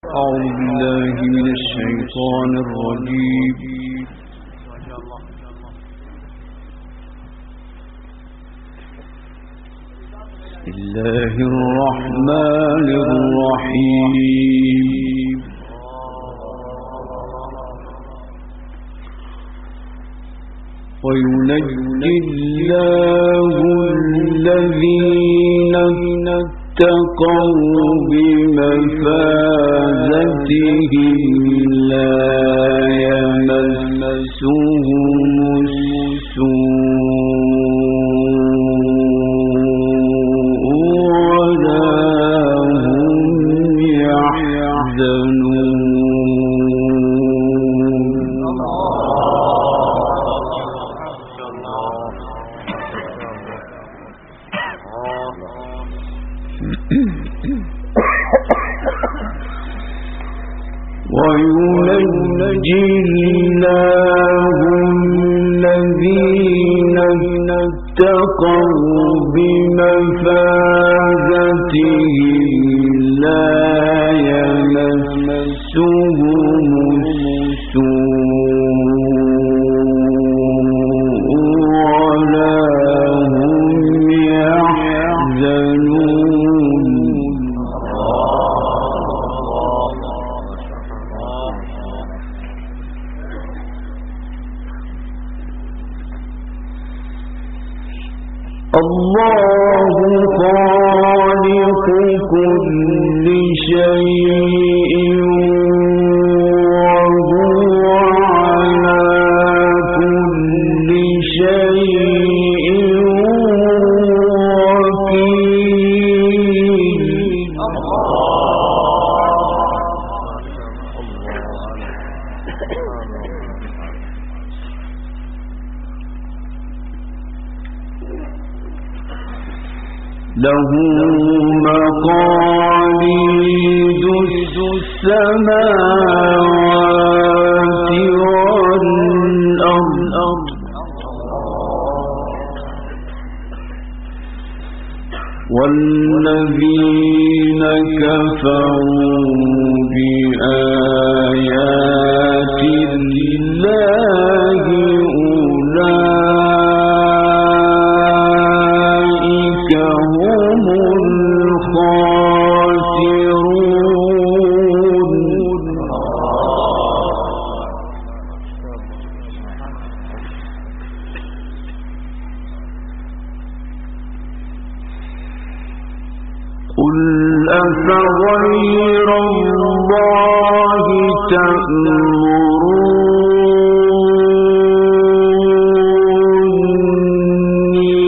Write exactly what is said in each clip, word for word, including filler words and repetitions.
أعوذ بالله من الشيطان الرجيم. بسم الله الرحمن الرحيم. وينجي الله الذين اتقوا بمفازتهم لا يمسهم السوء ولا هم يحزنون. وينجي الله الذين اتقوا بمفازتهم لا يمسهم السوء ولا هم يحزنون. الله خالق كل شيء وهو على كل شيء وكيل. له مقاليد السماوات والأرض والذين كفروا بآيات الله أولئك هم الخاسرون. قل أفغير الله تأمروني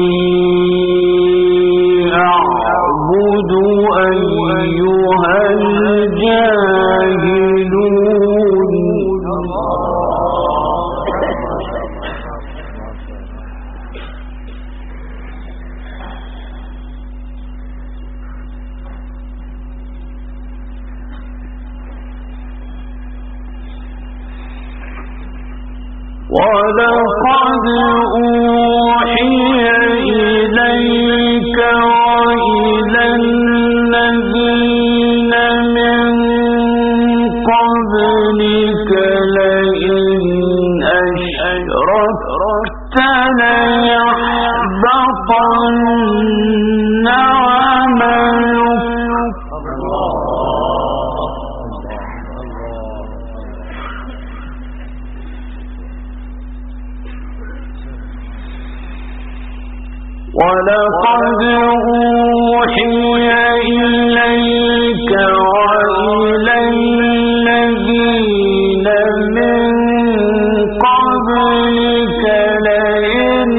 أعبد أيها الجاهلون. ولقد أوحي إليك وإلى الذين من قبلك لئن أشركت ليحبطن عملك ولقد أوحي إليك وإلى الذين من قبلك لئن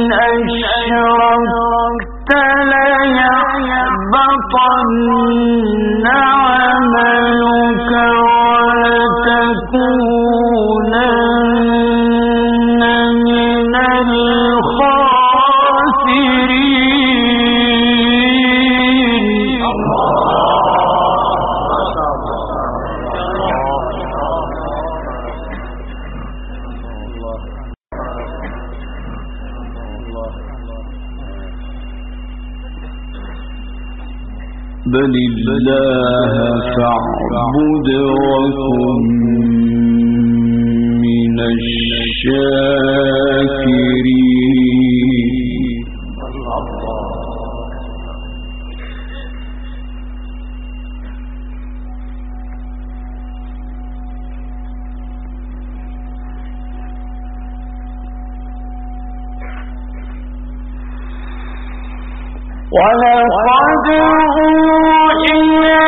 أشركت ليحبطن عملك ولتكونن من الخاسرين. بل الله فاعبد وكن من الشاكرين. ولقد أوحي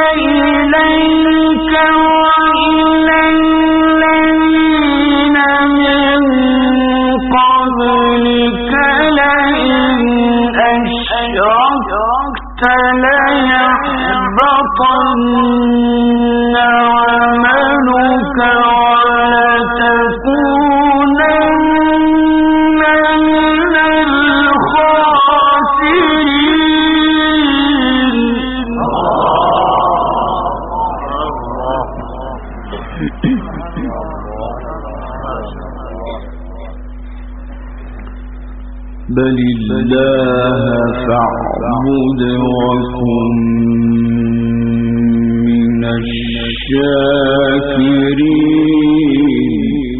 إليك وإلى الذين من قبلك لئن أشركت ليحبطن عملك ولتكونن من الخاسرين. بل الله فاعبد وكن من الشاكرين.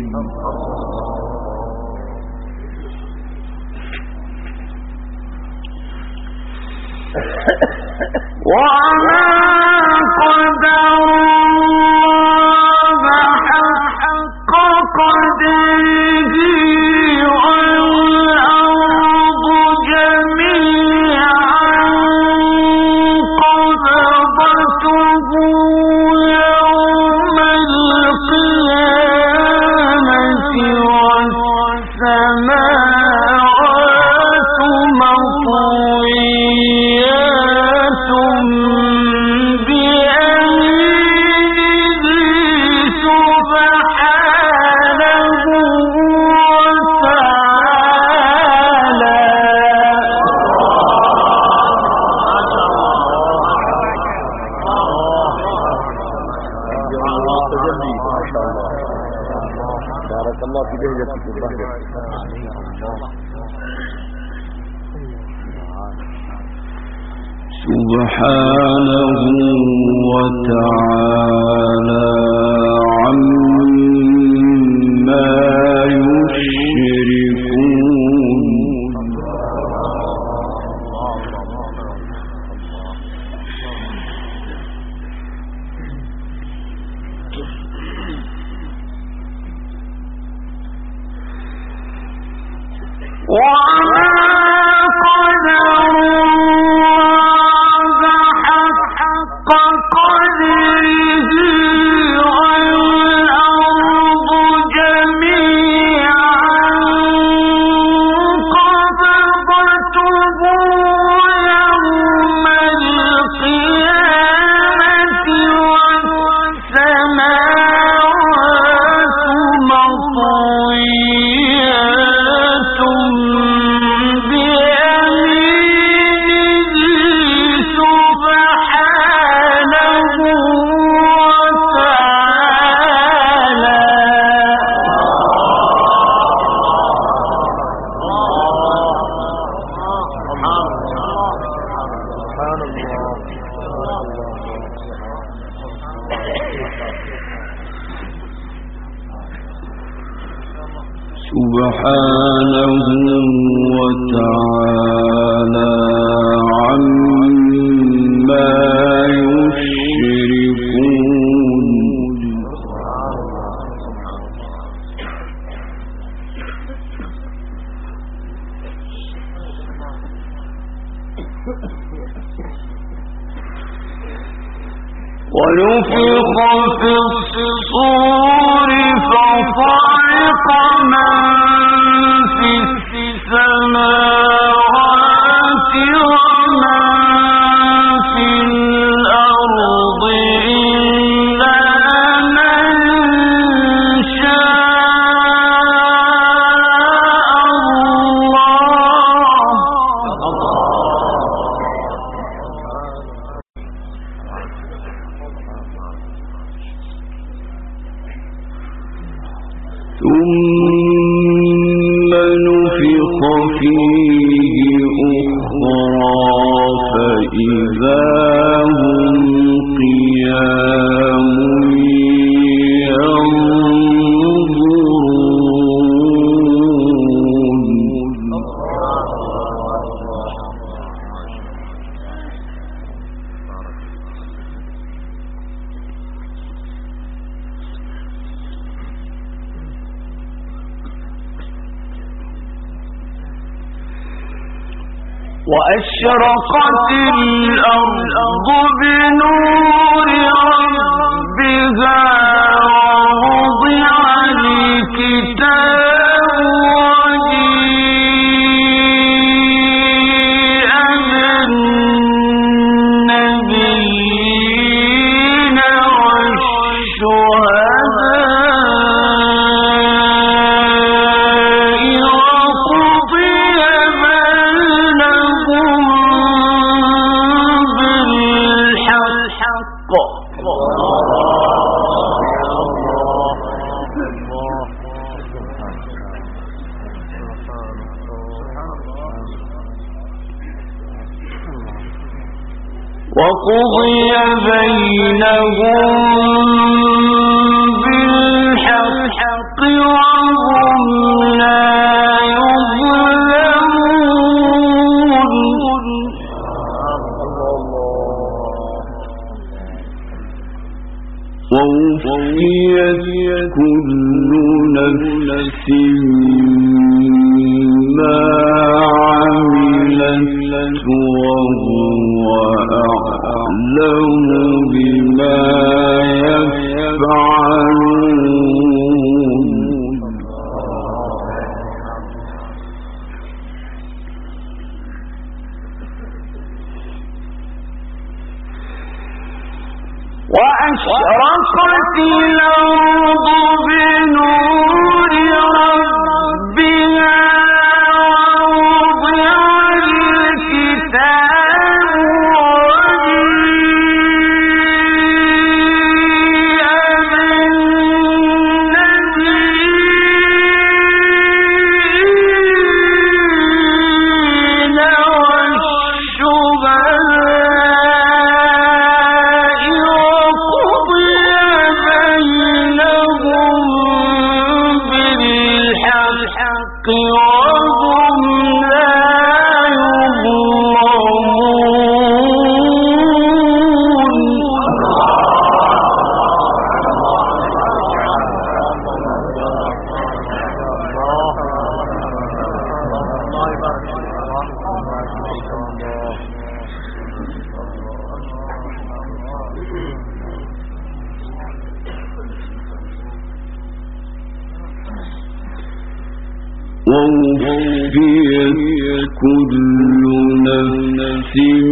وما قدر الله حق قدره والأرض جميعا قبضته يوم القيامة والسماوات مطويات بيمينه سبحانه وتعالى. بارك الله في لهجتكم. سبحانه وتعالى عما يشركون. وما قدر الله حق قدره والأرض جميعا قبضته يوم القيامة والسماوات مطويات بيمينه سبحانه وتعالى. سبحانه وتعالى عما يشركون. ونفخ في الصور فصعق من في السماوات ومن في الأرض إلا من شاء الله. ثم نفخ فيه أخرى فإذا هم وأشرقت الأرض بنور ربها ووضع الكتاب وجيء بالنبيين والشهداء وقضي بينهم بالحق وقضي بينهم بالحق وهم لا يظلمون ووفيت كل نفس ما عملت وهو أعلم بما يفعلون وأشرقت الأرض بنور ربها ووضع الكتاب وجيء بالنبيين والشهداء وقضي بينهم بالحق وهم لا ووفيت كل نفس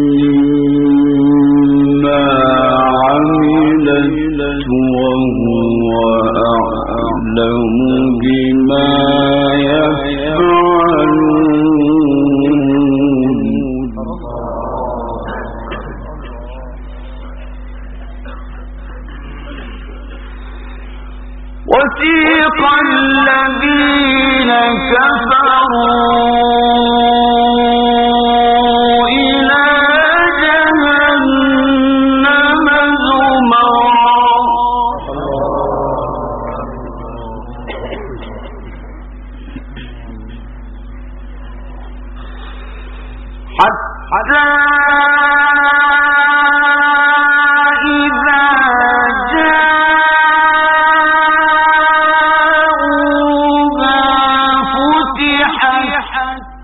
ما عملت وهو أعلم بما يفعلون وسيق الذين كفروا إلى جهنم زمرا حتى إذا جاءوها فتحت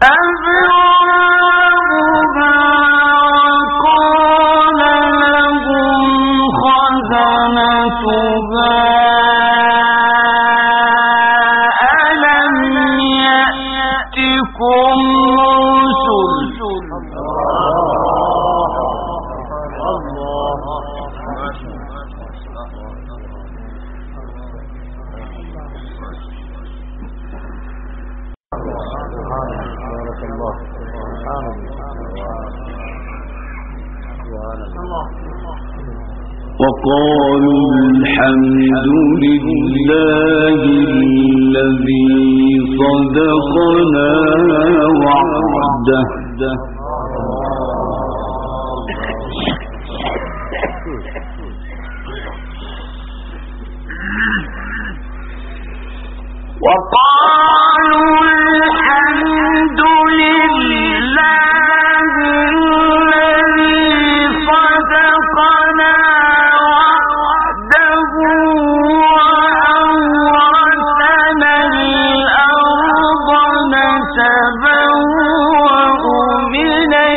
أبوابها وقال لهم خزنتها ألم يأتكم رسل وقالوا الحمد لله الذي صدقنا وعده وقالوا الحمد لله الذي صدقنا وعده وأورثنا الأرض نتبوأ من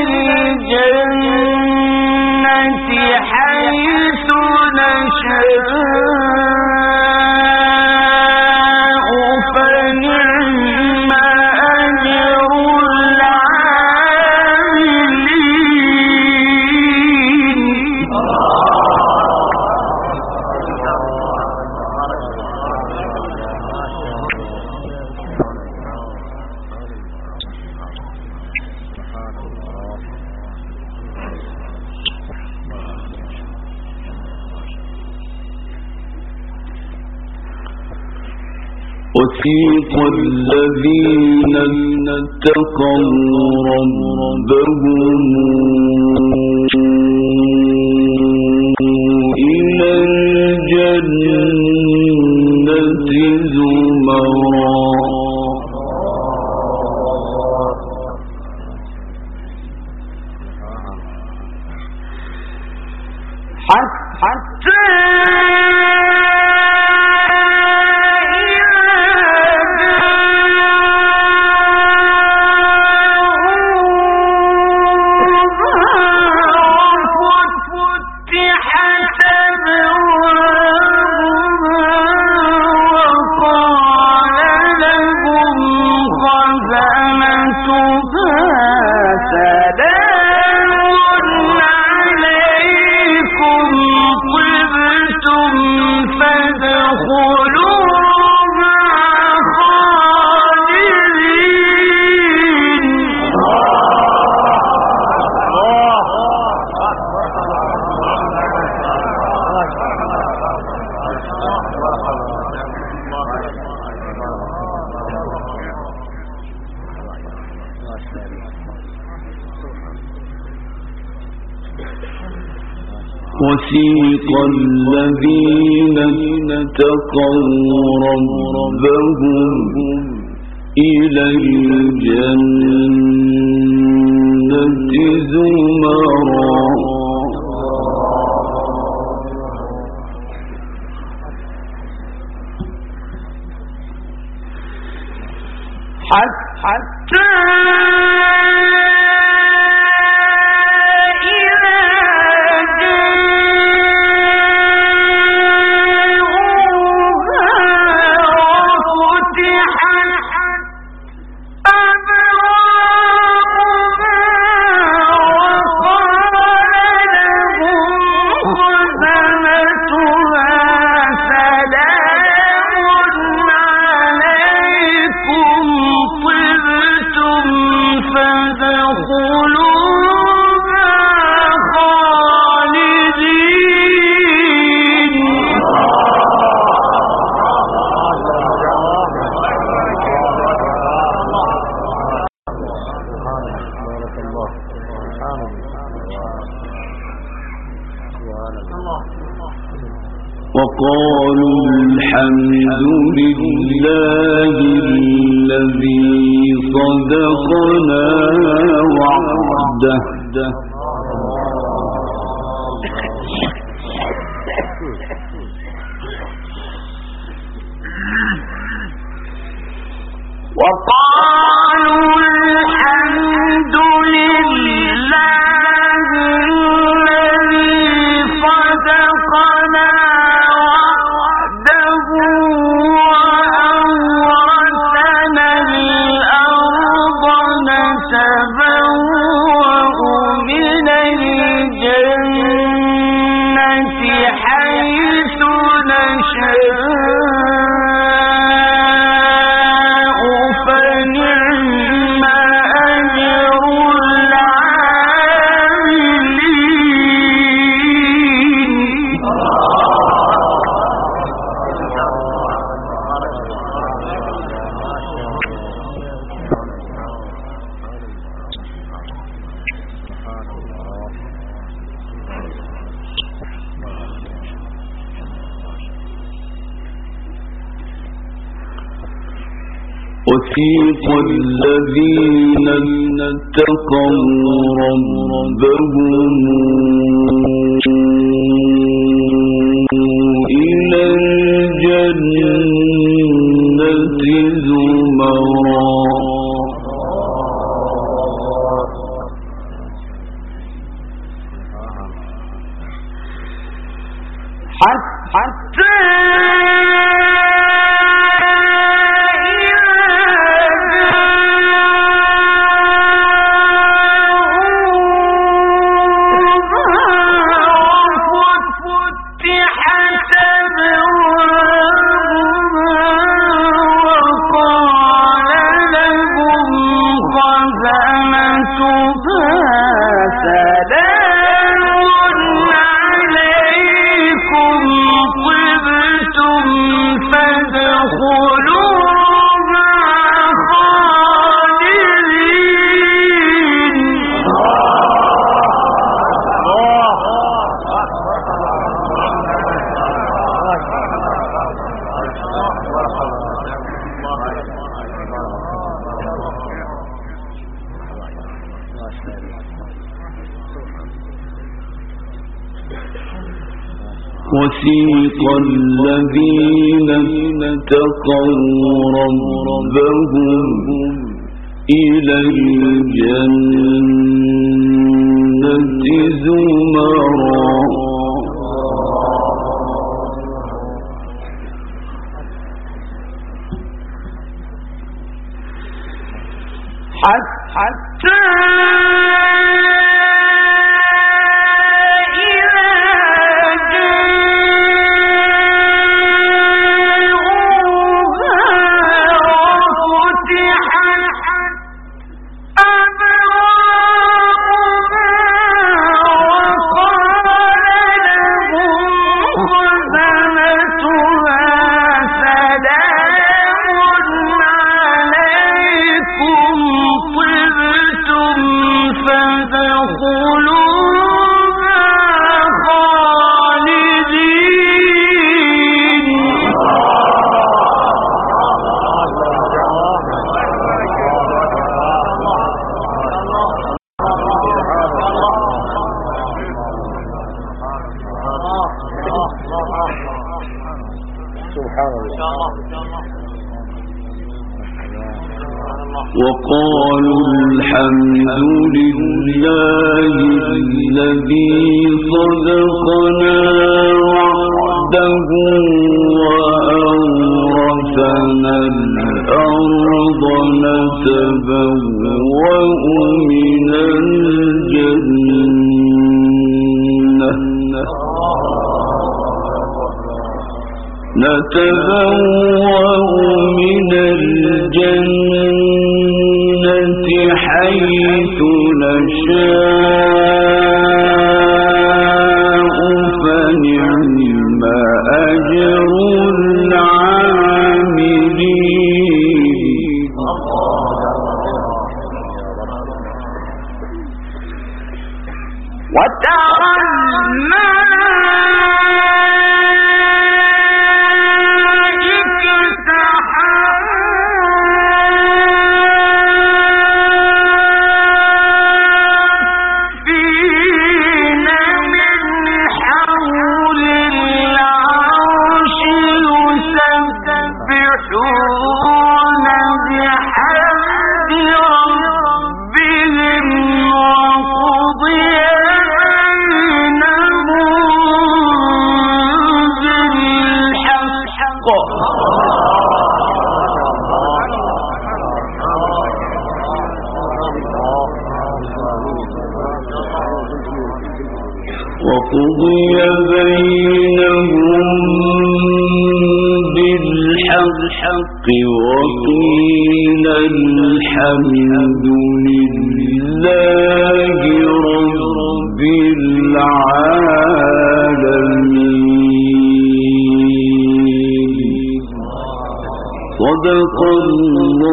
فنعم أجر العاملين. وسيق الذين اتقوا ربهم إلى الجنة زمرا حتى وسيق الذين اتقوا ربهم إلى الجنة زمرا حتى وقالوا الحمد لله الذي صدقنا وعده وقالوا الحمد لله وسيق الذين اتقوا ربهم إلى الجنة زمرا حتى وسيق الذين اتقوا ربهم إلى الجنة زمرا حتى وقالوا الحمد لله الذي صدقنا وعده وأورثنا الأرض نتبوأ من الجنة نتبوأ من الجنة حيث نشاء فنعم أجر العاملين وترى وقضي بينهم بالحق وقيل الحمد لله رب العالمين صدق الله